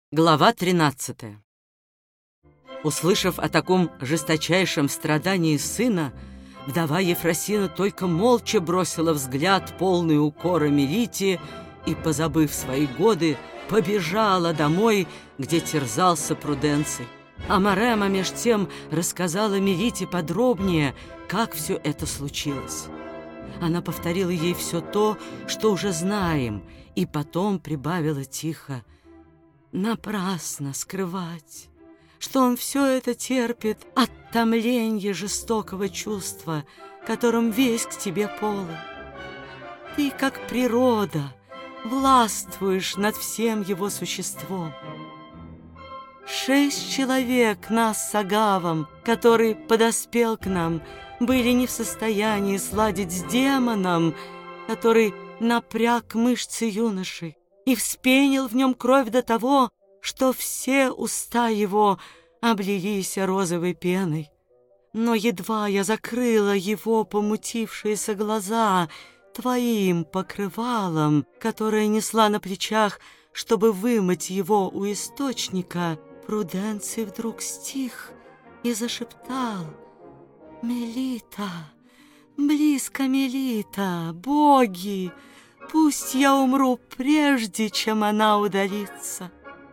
Глава 13. Услышав о таком жесточайшем страдании сына, вдова Ефросина только молча бросила взгляд, полный укора Мелите, и, позабыв свои годы, побежала домой, где терзался Пруденций. А Марема меж тем рассказала Мелите подробнее, как все это случилось. Она повторила ей все то, что уже знаем, и потом прибавила тихо: «Напрасно скрывать, что он все это терпит от томления жестокого чувства, которым весь к тебе полон. Ты, как природа, властвуешь над всем его существом. 6 человек нас с Агавом, который подоспел к нам, были не в состоянии сладить с демоном, который напряг мышцы юноши и вспенил в нем кровь до того, что все уста его облились розовой пеной. Но едва я закрыла его помутившиеся глаза твоим покрывалом, которое несла на плечах, чтобы вымыть его у источника, Пруденций вдруг стих и зашептал: «Мелита, близко Мелита, боги! Пусть я умру, прежде чем она удалится».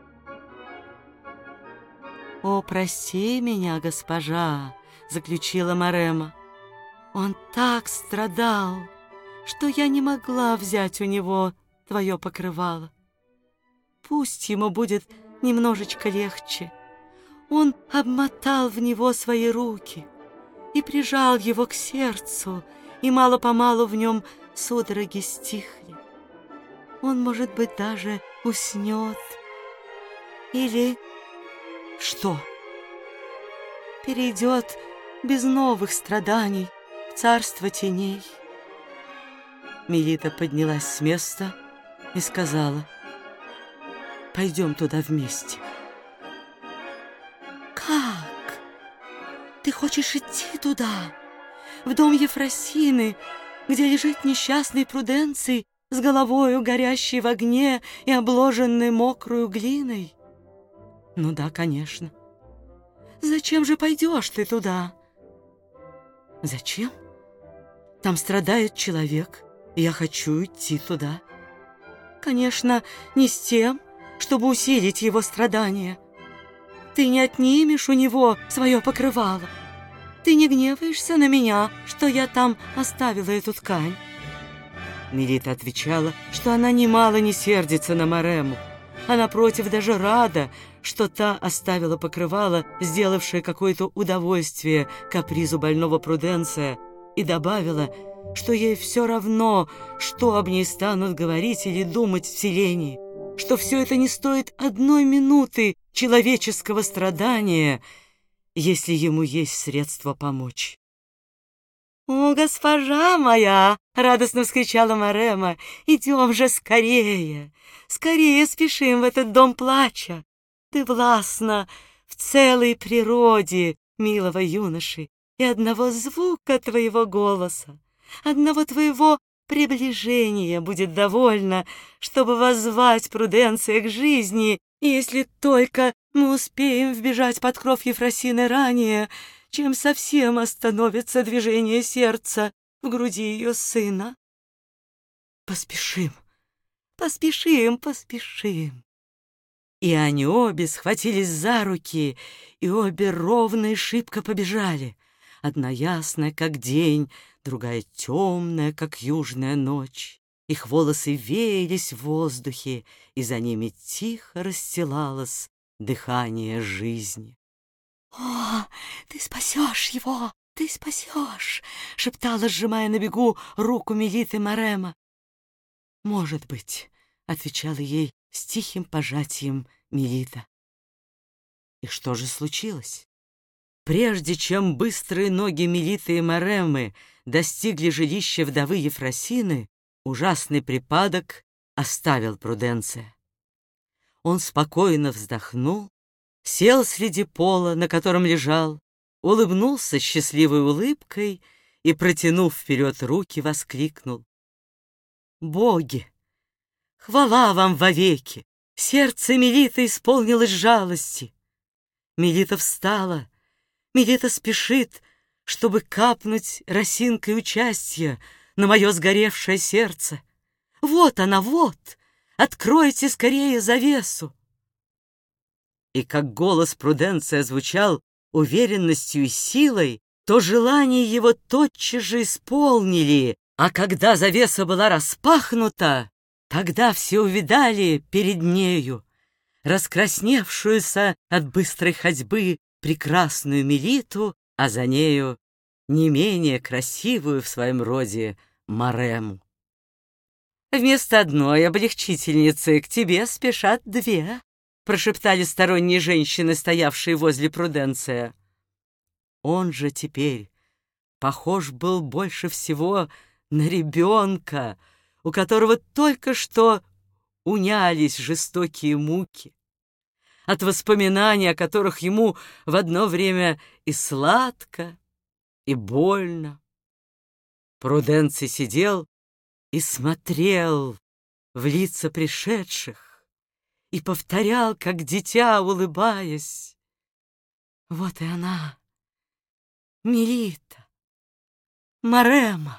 «О, прости меня, госпожа», — заключила Марема. «Он так страдал, что я не могла взять у него твое покрывало. Пусть ему будет немножечко легче». Он обмотал в него свои руки и прижал его к сердцу, и мало-помалу в нем судороги стихли. Он, может быть, даже уснет. Или что? Перейдет без новых страданий в царство теней. Мелита поднялась с места и сказала: «Пойдем туда вместе». «Как? Ты хочешь идти туда, в дом Ефросины, где лежит несчастный Пруденций с головою, горящей в огне и обложенной мокрою глиной?» «Ну да, конечно». «Зачем же пойдешь ты туда?» «Зачем? Там страдает человек, и я хочу идти туда. Конечно, не с тем, чтобы усилить его страдания. Ты не отнимешь у него свое покрывало. Ты не гневаешься на меня, что я там оставила эту ткань?» Мелита отвечала, что она немало не сердится на Марему, а напротив даже рада, что та оставила покрывало, сделавшее какое-то удовольствие капризу больного Пруденция, и добавила, что ей все равно, что об ней станут говорить или думать в селении, что все это не стоит 1 минуты человеческого страдания, если ему есть средства помочь. «О, госпожа моя!» — радостно вскричала Марема. «Идем же скорее! Скорее спешим в этот дом плача! Ты властна в целой природе милого юноши, и одного звука твоего голоса, одного твоего приближения будет довольно, чтобы воззвать Пруденция к жизни, если только мы успеем вбежать под кров Ефросины ранее, чем совсем остановится движение сердца в груди ее сына. Поспешим, поспешим, поспешим». И они обе схватились за руки, и обе ровно и шибко побежали. Одна ясная, как день, другая темная, как южная ночь. Их волосы веялись в воздухе, и за ними тихо расстилалось дыхание жизни. «О, ты спасешь его, ты спасешь!» — шептала, сжимая на бегу руку Мелиты Марема. «Может быть», — отвечала ей с тихим пожатием Мелита. И что же случилось? Прежде чем быстрые ноги Мелиты и Маремы достигли жилища вдовы Ефросины, ужасный припадок оставил Пруденция. Он спокойно вздохнул, сел среди пола, на котором лежал, улыбнулся счастливой улыбкой и, протянув вперед руки, воскликнул: «Боги, хвала вам вовеки! Сердце Мелиты исполнилось жалости. Мелита встала. Мелита спешит, чтобы капнуть росинкой участия на мое сгоревшее сердце. Вот она, вот! Откройте скорее завесу! И как голос Пруденция звучал уверенностью и силой, то желание его тотчас же исполнили, а когда завеса была распахнута, тогда все увидали перед нею раскрасневшуюся от быстрой ходьбы прекрасную Мелиту, а за нею не менее красивую в своем роде Марему. «Вместо одной облегчительницы к тебе спешат две», прошептали сторонние женщины, стоявшие возле Пруденция. Он же теперь похож был больше всего на ребенка, у которого только что унялись жестокие муки, от воспоминаний, о которых ему в одно время и сладко, и больно. Пруденций сидел и смотрел в лица пришедших и повторял, как дитя, улыбаясь: «Вот и она, Мелита, Марема».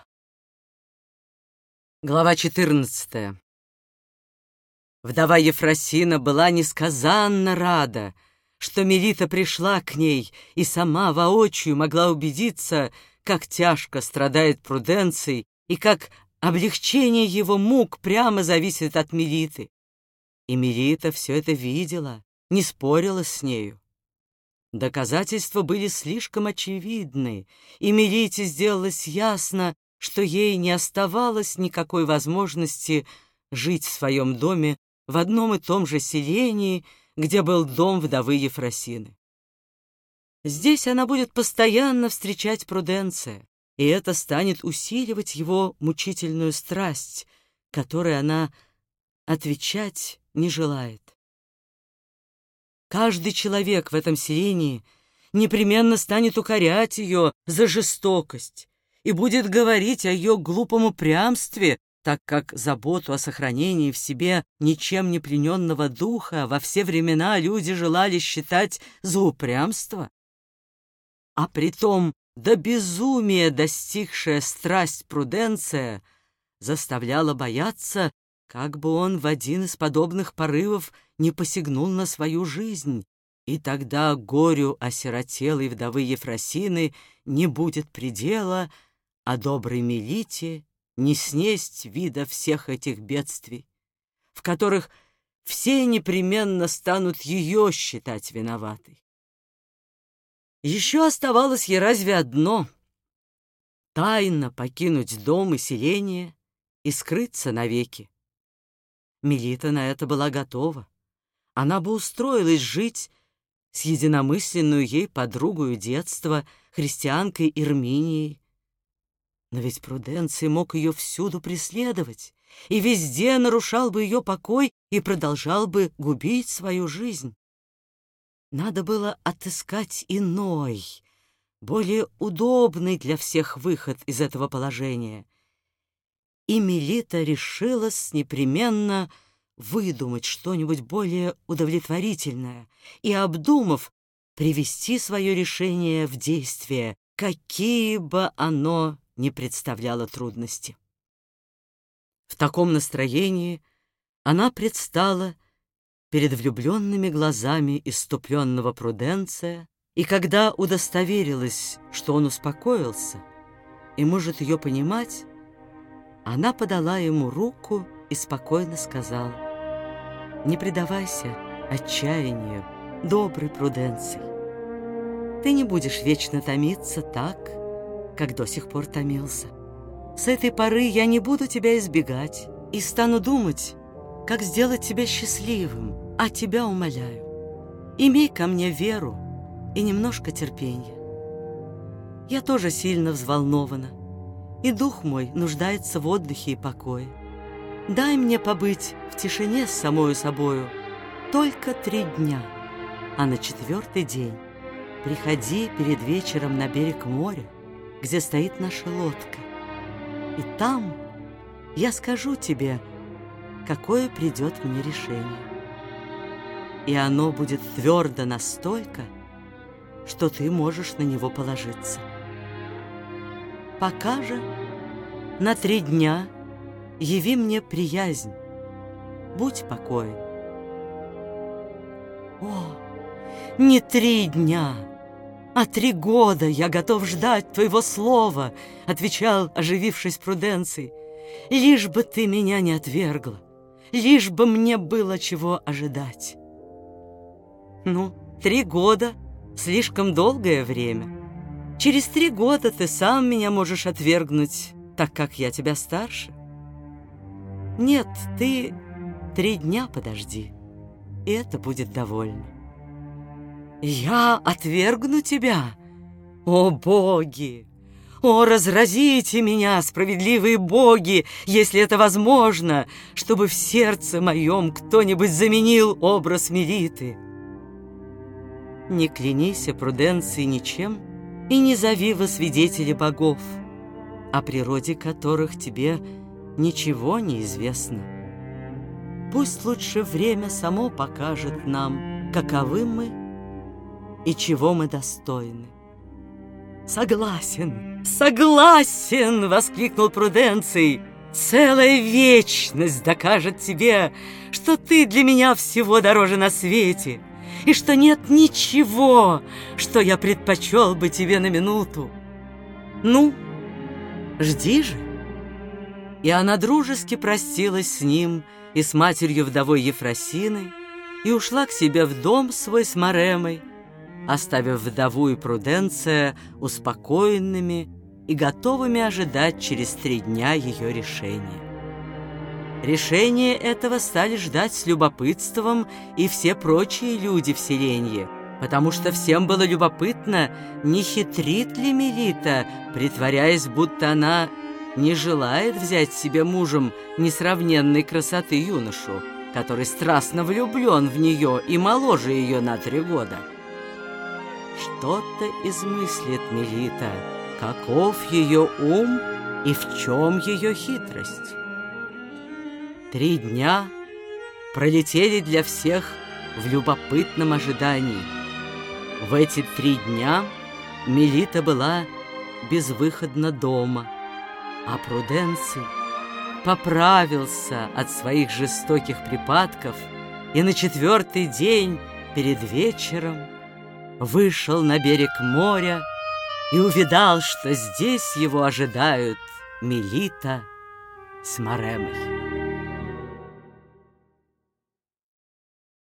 Глава 14. Вдова Ефросина была несказанно рада, что Мелита пришла к ней и сама воочию могла убедиться, как тяжко страдает Пруденций и как облегчение его мук прямо зависит от Мелиты. И Мелита все это видела, не спорила с нею. Доказательства были слишком очевидны, и Мелите сделалось ясно, что ей не оставалось никакой возможности жить в своем доме в одном и том же селении, где был дом вдовы Ефросины. Здесь она будет постоянно встречать Пруденция, и это станет усиливать его мучительную страсть, которой она отвечать не желает. Каждый человек в этом селении непременно станет укорять ее за жестокость и будет говорить о ее глупом упрямстве, так как заботу о сохранении в себе ничем не плененного духа во все времена люди желали считать за упрямство. А притом до безумия достигшая страсть Пруденция заставляла бояться, как бы он в один из подобных порывов не посягнул на свою жизнь, и тогда горю осиротелой вдовы Ефросины не будет предела, а доброй Мелите не снесть вида всех этих бедствий, в которых все непременно станут ее считать виноватой. Еще оставалось ей разве одно — тайно покинуть дом и селение и скрыться навеки. Мелита на это была готова. Она бы устроилась жить с единомысленную ей подругою детства, христианкой Ирминией. Но ведь Пруденций мог ее всюду преследовать и везде нарушал бы ее покой и продолжал бы губить свою жизнь. Надо было отыскать иной, более удобный для всех выход из этого положения. И Мелита решилась непременно выдумать что-нибудь более удовлетворительное и, обдумав, привести свое решение в действие, какие бы оно ни представляло трудности. В таком настроении она предстала перед влюбленными глазами исступленного Пруденция, и когда удостоверилась, что он успокоился и может ее понимать, она подала ему руку и спокойно сказала: «Не предавайся отчаянию, добрый Пруденций. Ты не будешь вечно томиться так, как до сих пор томился. С этой поры я не буду тебя избегать и стану думать, как сделать тебя счастливым, а тебя умоляю, имей ко мне веру и немножко терпения. Я тоже сильно взволнована, и дух мой нуждается в отдыхе и покое. Дай мне побыть в тишине с самою собою только 3 дня, а на 4-й день приходи перед вечером на берег моря, где стоит наша лодка, и там я скажу тебе, какое придет мне решение. и оно будет твердо настолько, что ты можешь на него положиться. Пока же на 3 дня яви мне приязнь, будь покоен. О, не 3 дня, а 3 года я готов ждать твоего слова, отвечал, оживившись Пруденций. Лишь бы ты меня не отвергла, лишь бы мне было чего ожидать. Ну, 3 года — слишком долгое время. Через 3 года ты сам меня можешь отвергнуть, так как я тебя старше. Нет, ты 3 дня подожди, и это будет довольно. Я отвергну тебя? О, боги! О, разразите меня, справедливые боги, если это возможно, чтобы в сердце моем кто-нибудь заменил образ Мелиты. Не клянися, Пруденций, ничем, и не зови во свидетели богов, о природе которых тебе ничего не известно. Пусть лучше время само покажет нам, каковы мы и чего мы достойны. «Согласен, согласен!» — воскликнул Пруденций. «Целая вечность докажет тебе, что ты для меня всего дороже на свете, и что нет ничего, что я предпочел бы тебе на минуту. Ну, жди же!» И она дружески простилась с ним и с матерью-вдовой Ефросиной и ушла к себе в дом свой с Маремой, оставив вдову и Пруденция успокоенными и готовыми ожидать через 3 дня ее решения. Решение этого стали ждать с любопытством и все прочие люди в селенье, потому что всем было любопытно, не хитрит ли Мелита, притворяясь, будто она не желает взять себе мужем несравненной красоты юношу, который страстно влюблен в нее и моложе ее на 3 года. Что-то измыслит Мелита, каков ее ум и в чем ее хитрость. 3 дня пролетели для всех в любопытном ожидании. В эти 3 дня Мелита была безвыходна дома, а Пруденций поправился от своих жестоких припадков и на 4-й день перед вечером вышел на берег моря и увидал, что здесь его ожидают Мелита с Маремой.